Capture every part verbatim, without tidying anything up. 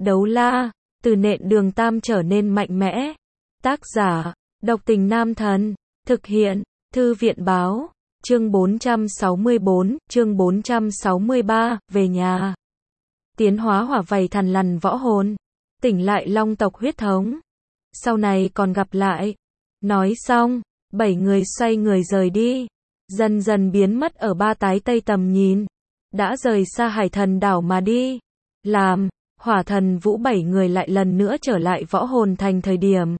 Đấu la, từ nện đường tam trở nên mạnh mẽ. Tác giả, độc tình nam thần. Thực hiện, thư viện báo. Chương bốn trăm sáu mươi bốn, chương bốn trăm sáu mươi ba, về nhà. Tiến hóa hỏa vảy thằn lằn võ hồn. Tỉnh lại long tộc huyết thống. Sau này còn gặp lại. Nói xong, bảy người xoay người rời đi. Dần dần biến mất ở ba tái tây tầm nhìn. Đã rời xa hải thần đảo mà đi. Làm, hỏa thần vũ bảy người lại lần nữa trở lại võ hồn thành thời điểm.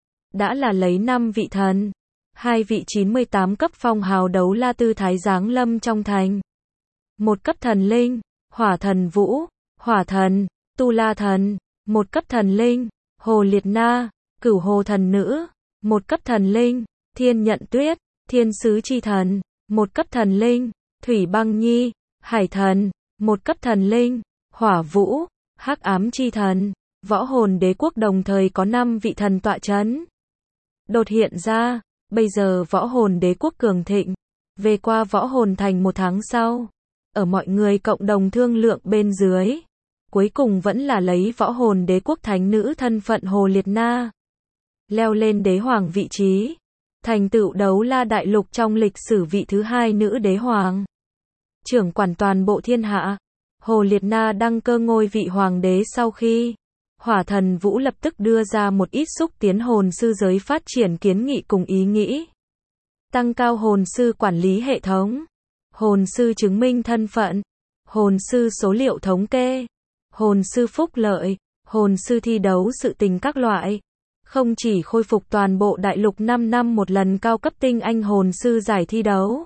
Đã là lấy năm vị thần. Hai vị chín mươi tám cấp phong hào đấu la tư thái giáng lâm trong thành. Một cấp thần linh, hỏa thần vũ, hỏa thần, tu la thần. Một cấp thần linh, hồ liệt na, cửu hồ thần nữ. Một cấp thần linh, thiên nhận tuyết, thiên sứ chi thần. Một cấp thần linh, thủy băng nhi, hải thần. Một cấp thần linh, hỏa vũ, hắc ám chi thần. Võ hồn đế quốc đồng thời có năm vị thần tọa chấn. Đột hiện ra, bây giờ võ hồn đế quốc cường thịnh. Về qua võ hồn thành một tháng sau, ở mọi người cộng đồng thương lượng bên dưới, cuối cùng vẫn là lấy võ hồn đế quốc thánh nữ thân phận Hồ Liệt Na, leo lên đế hoàng vị trí, thành tựu đấu la đại lục trong lịch sử vị thứ hai nữ đế hoàng, trưởng quản toàn bộ thiên hạ. Hồ Liệt Na đăng cơ ngôi vị hoàng đế sau khi hỏa thần vũ lập tức đưa ra một ít xúc tiến hồn sư giới phát triển kiến nghị cùng ý nghĩ. Tăng cao hồn sư quản lý hệ thống, hồn sư chứng minh thân phận, hồn sư số liệu thống kê, hồn sư phúc lợi, hồn sư thi đấu sự tình các loại. Không chỉ khôi phục toàn bộ đại lục năm năm một lần cao cấp tinh anh hồn sư giải thi đấu,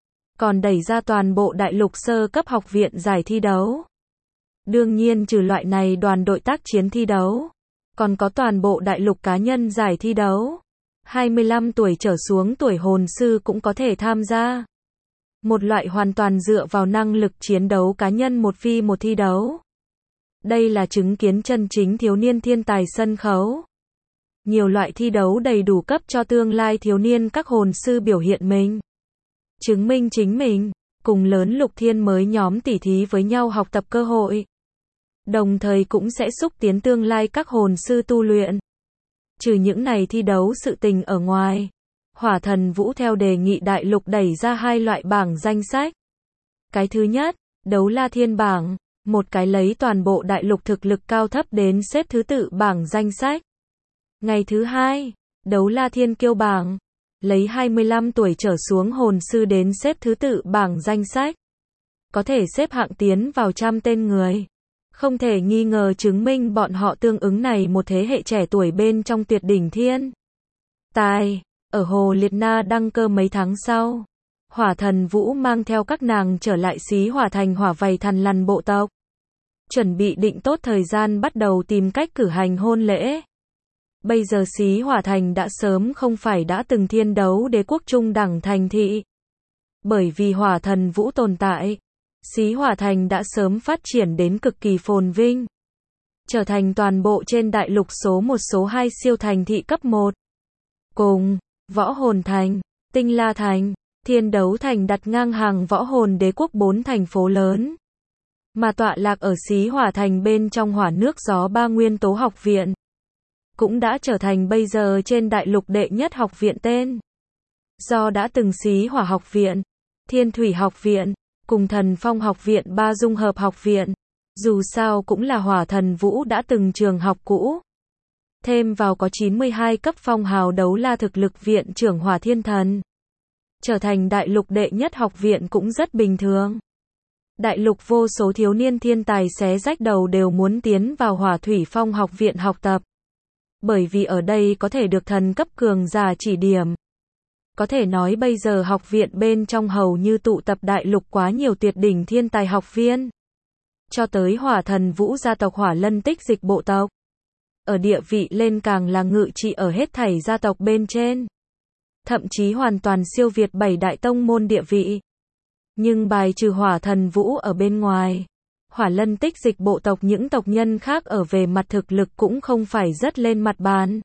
còn đẩy ra toàn bộ đại lục sơ cấp học viện giải thi đấu. Đương nhiên trừ loại này đoàn đội tác chiến thi đấu, còn có toàn bộ đại lục cá nhân giải thi đấu. hai mươi lăm tuổi trở xuống tuổi hồn sư cũng có thể tham gia. Một loại hoàn toàn dựa vào năng lực chiến đấu cá nhân một vi một thi đấu. Đây là chứng kiến chân chính thiếu niên thiên tài sân khấu. Nhiều loại thi đấu đầy đủ cấp cho tương lai thiếu niên các hồn sư biểu hiện mình, chứng minh chính mình, cùng lớn lục thiên mới nhóm tỉ thí với nhau học tập cơ hội. Đồng thời cũng sẽ xúc tiến tương lai các hồn sư tu luyện. Trừ những này thi đấu sự tình ở ngoài, hỏa thần vũ theo đề nghị đại lục đẩy ra hai loại bảng danh sách. Cái thứ nhất, đấu la thiên bảng, một cái lấy toàn bộ đại lục thực lực cao thấp đến xếp thứ tự bảng danh sách. Ngày thứ hai, đấu la thiên kiêu bảng, lấy hai mươi lăm tuổi trở xuống hồn sư đến xếp thứ tự bảng danh sách. Có thể xếp hạng tiến vào trăm tên người. Không thể nghi ngờ chứng minh bọn họ tương ứng này một thế hệ trẻ tuổi bên trong tuyệt đỉnh thiên tài. Ở Hồ Liệt Na đăng cơ mấy tháng sau, hỏa thần vũ mang theo các nàng trở lại xí hỏa thành hỏa vảy thằn lằn bộ tộc. Chuẩn bị định tốt thời gian bắt đầu tìm cách cử hành hôn lễ. Bây giờ xí hỏa thành đã sớm không phải đã từng thiên đấu đế quốc trung đẳng thành thị. Bởi vì hỏa thần vũ tồn tại, xí hỏa thành đã sớm phát triển đến cực kỳ phồn vinh, trở thành toàn bộ trên đại lục số một số hai siêu thành thị cấp một. Cùng võ hồn thành, tinh la thành, thiên đấu thành đặt ngang hàng võ hồn đế quốc bốn thành phố lớn, mà tọa lạc ở xí hỏa thành bên trong hỏa nước gió ba nguyên tố học viện, cũng đã trở thành bây giờ trên đại lục đệ nhất học viện tên. Do đã từng xí hỏa học viện, thiên thủy học viện, cùng thần phong học viện ba dung hợp học viện, dù sao cũng là hỏa thần vũ đã từng trường học cũ. Thêm vào có chín mươi hai cấp phong hào đấu la thực lực viện trưởng hỏa thiên thần, trở thành đại lục đệ nhất học viện cũng rất bình thường. Đại lục vô số thiếu niên thiên tài xé rách đầu đều muốn tiến vào hỏa thủy phong học viện học tập. Bởi vì ở đây có thể được thần cấp cường giả chỉ điểm. Có thể nói bây giờ học viện bên trong hầu như tụ tập đại lục quá nhiều tuyệt đỉnh thiên tài học viên. Cho tới hỏa thần vũ gia tộc hỏa lân tích dịch bộ tộc. Ở địa vị lên càng là ngự trị ở hết thảy gia tộc bên trên. Thậm chí hoàn toàn siêu việt bảy đại tông môn địa vị. Nhưng bài trừ hỏa thần vũ ở bên ngoài, hỏa lân tích dịch bộ tộc những tộc nhân khác ở về mặt thực lực cũng không phải rất lên mặt bàn.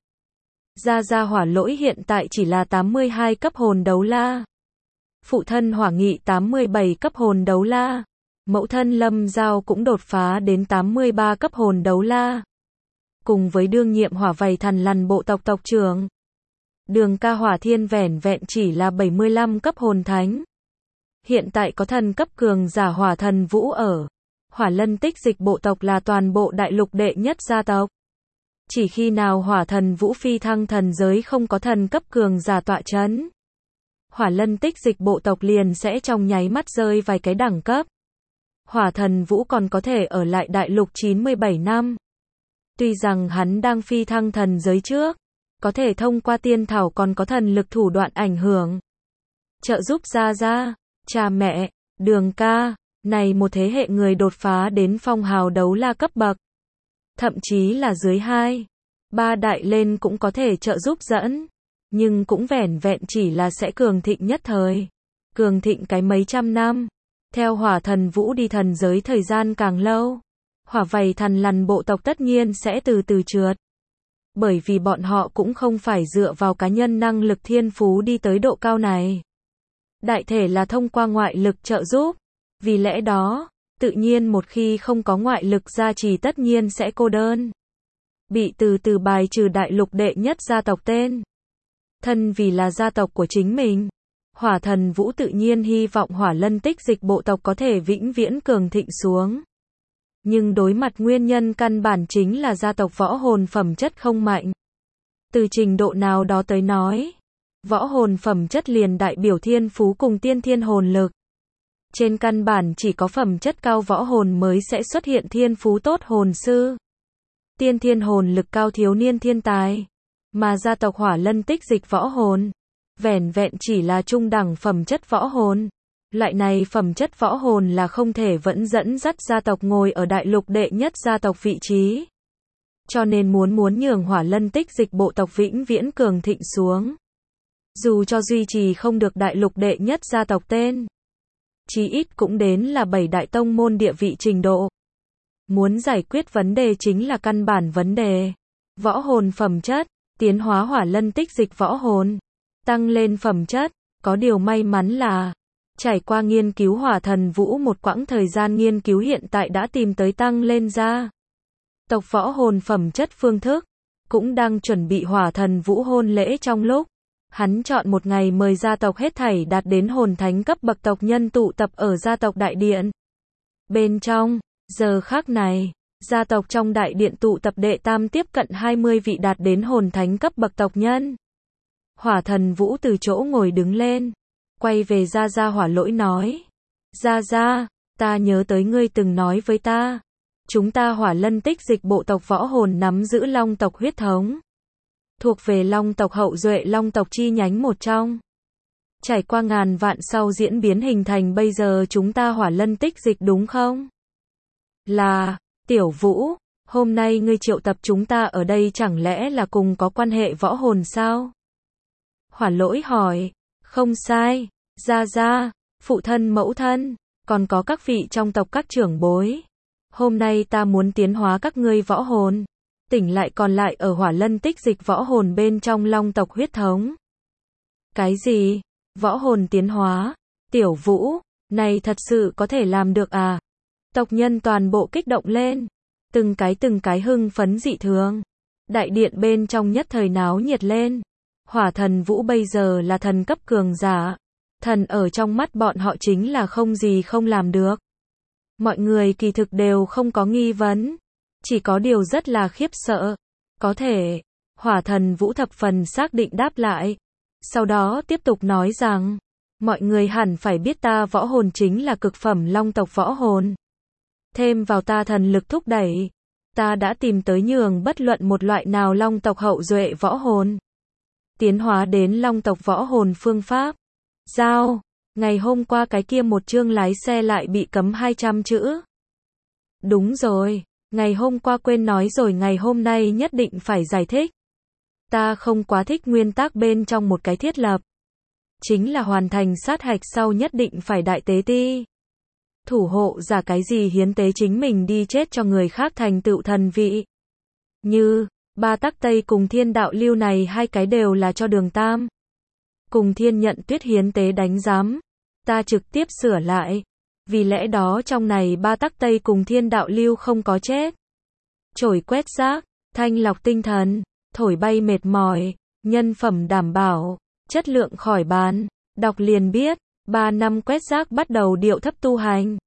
Gia Gia hỏa lỗi hiện tại chỉ là tám mươi hai cấp hồn đấu la. Phụ thân hỏa nghị tám mươi bảy cấp hồn đấu la. Mẫu thân Lâm Giao cũng đột phá đến tám mươi ba cấp hồn đấu la. Cùng với đương nhiệm hỏa vầy thần lằn bộ tộc tộc trưởng. Đường ca hỏa thiên vẻn vẹn chỉ là bảy mươi lăm cấp hồn thánh. Hiện tại có thần cấp cường giả hỏa thần vũ ở. Hỏa lân tích dịch bộ tộc là toàn bộ đại lục đệ nhất gia tộc. Chỉ khi nào hỏa thần vũ phi thăng thần giới không có thần cấp cường giả tọa chấn. Hỏa lân tích dịch bộ tộc liền sẽ trong nháy mắt rơi vài cái đẳng cấp. Hỏa thần vũ còn có thể ở lại đại lục chín mươi bảy năm. Tuy rằng hắn đang phi thăng thần giới trước, có thể thông qua tiên thảo còn có thần lực thủ đoạn ảnh hưởng. Trợ giúp gia gia, cha mẹ, đường ca, này một thế hệ người đột phá đến phong hào đấu la cấp bậc. Thậm chí là dưới hai, ba đại lên cũng có thể trợ giúp dẫn. Nhưng cũng vẻn vẹn chỉ là sẽ cường thịnh nhất thời. Cường thịnh cái mấy trăm năm. Theo hỏa thần vũ đi thần giới thời gian càng lâu. Hỏa vầy thần lằn bộ tộc tất nhiên sẽ từ từ trượt. Bởi vì bọn họ cũng không phải dựa vào cá nhân năng lực thiên phú đi tới độ cao này. Đại thể là thông qua ngoại lực trợ giúp. Vì lẽ đó, tự nhiên một khi không có ngoại lực gia trì tất nhiên sẽ cô đơn. Bị từ từ bài trừ đại lục đệ nhất gia tộc tên. Thân vì là gia tộc của chính mình. Hỏa thần vũ tự nhiên hy vọng hỏa lân tích dịch bộ tộc có thể vĩnh viễn cường thịnh xuống. Nhưng đối mặt nguyên nhân căn bản chính là gia tộc võ hồn phẩm chất không mạnh. Từ trình độ nào đó tới nói, võ hồn phẩm chất liền đại biểu thiên phú cùng tiên thiên hồn lực. Trên căn bản chỉ có phẩm chất cao võ hồn mới sẽ xuất hiện thiên phú tốt hồn sư. Tiên thiên hồn lực cao thiếu niên thiên tài. Mà gia tộc hỏa lân tích dịch võ hồn, vẻn vẹn chỉ là trung đẳng phẩm chất võ hồn. Loại này phẩm chất võ hồn là không thể vẫn dẫn dắt gia tộc ngồi ở đại lục đệ nhất gia tộc vị trí. Cho nên muốn muốn nhường hỏa lân tích dịch bộ tộc vĩnh viễn cường thịnh xuống. Dù cho duy trì không được đại lục đệ nhất gia tộc tên. Chí ít cũng đến là bảy đại tông môn địa vị trình độ. Muốn giải quyết vấn đề chính là căn bản vấn đề. Võ hồn phẩm chất, tiến hóa hỏa lân tích dịch võ hồn. Tăng lên phẩm chất, có điều may mắn là trải qua nghiên cứu hỏa thần vũ một quãng thời gian nghiên cứu hiện tại đã tìm tới tăng lên ra. Tộc võ hồn phẩm chất phương thức, cũng đang chuẩn bị hỏa thần vũ hôn lễ trong lúc. Hắn chọn một ngày mời gia tộc hết thảy đạt đến hồn thánh cấp bậc tộc nhân tụ tập ở gia tộc đại điện. Bên trong, giờ khắc này, gia tộc trong đại điện tụ tập đệ tam tiếp cận hai mươi vị đạt đến hồn thánh cấp bậc tộc nhân. Hỏa thần vũ từ chỗ ngồi đứng lên. Quay về Gia Gia Hỏa Lỗi nói. Gia Gia, ta nhớ tới ngươi từng nói với ta. Chúng ta hỏa lân tích dịch bộ tộc võ hồn nắm giữ long tộc huyết thống. Thuộc về long tộc hậu duệ long tộc chi nhánh một trong. Trải qua ngàn vạn sau diễn biến hình thành bây giờ chúng ta hỏa lân tích dịch đúng không? Là, Tiểu Vũ, hôm nay ngươi triệu tập chúng ta ở đây chẳng lẽ là cùng có quan hệ võ hồn sao? Hỏa Lỗi hỏi. Không sai, Gia Gia, phụ thân mẫu thân, còn có các vị trong tộc các trưởng bối. Hôm nay ta muốn tiến hóa các ngươi võ hồn, tỉnh lại còn lại ở hỏa lân tích dịch võ hồn bên trong long tộc huyết thống. Cái gì? Võ hồn tiến hóa? Tiểu Vũ, này thật sự có thể làm được à? Tộc nhân toàn bộ kích động lên, từng cái từng cái hưng phấn dị thường. Đại điện bên trong nhất thời náo nhiệt lên. Hỏa thần Vũ bây giờ là thần cấp cường giả. Thần ở trong mắt bọn họ chính là không gì không làm được. Mọi người kỳ thực đều không có nghi vấn. Chỉ có điều rất là khiếp sợ. Có thể, hỏa thần Vũ thập phần xác định đáp lại. Sau đó tiếp tục nói rằng, mọi người hẳn phải biết ta võ hồn chính là cực phẩm long tộc võ hồn. Thêm vào ta thần lực thúc đẩy. Ta đã tìm tới nhường bất luận một loại nào long tộc hậu duệ võ hồn. Tiến hóa đến long tộc võ hồn phương pháp. Giao, ngày hôm qua cái kia một chương lái xe lại bị cấm hai trăm chữ. Đúng rồi, ngày hôm qua quên nói rồi ngày hôm nay nhất định phải giải thích. Ta không quá thích nguyên tắc bên trong một cái thiết lập. Chính là hoàn thành sát hạch sau nhất định phải đại tế ti. Thủ hộ giả cái gì hiến tế chính mình đi chết cho người khác thành tựu thần vị. Như, ba tắc Tây cùng thiên đạo lưu này hai cái đều là cho đường tam. Cùng thiên nhận tuyết hiến tế đánh giám. Ta trực tiếp sửa lại. Vì lẽ đó trong này ba tắc Tây cùng thiên đạo lưu không có chết. Chổi quét rác, thanh lọc tinh thần, thổi bay mệt mỏi, nhân phẩm đảm bảo, chất lượng khỏi bàn. Đọc liền biết, ba năm quét rác bắt đầu điệu thấp tu hành.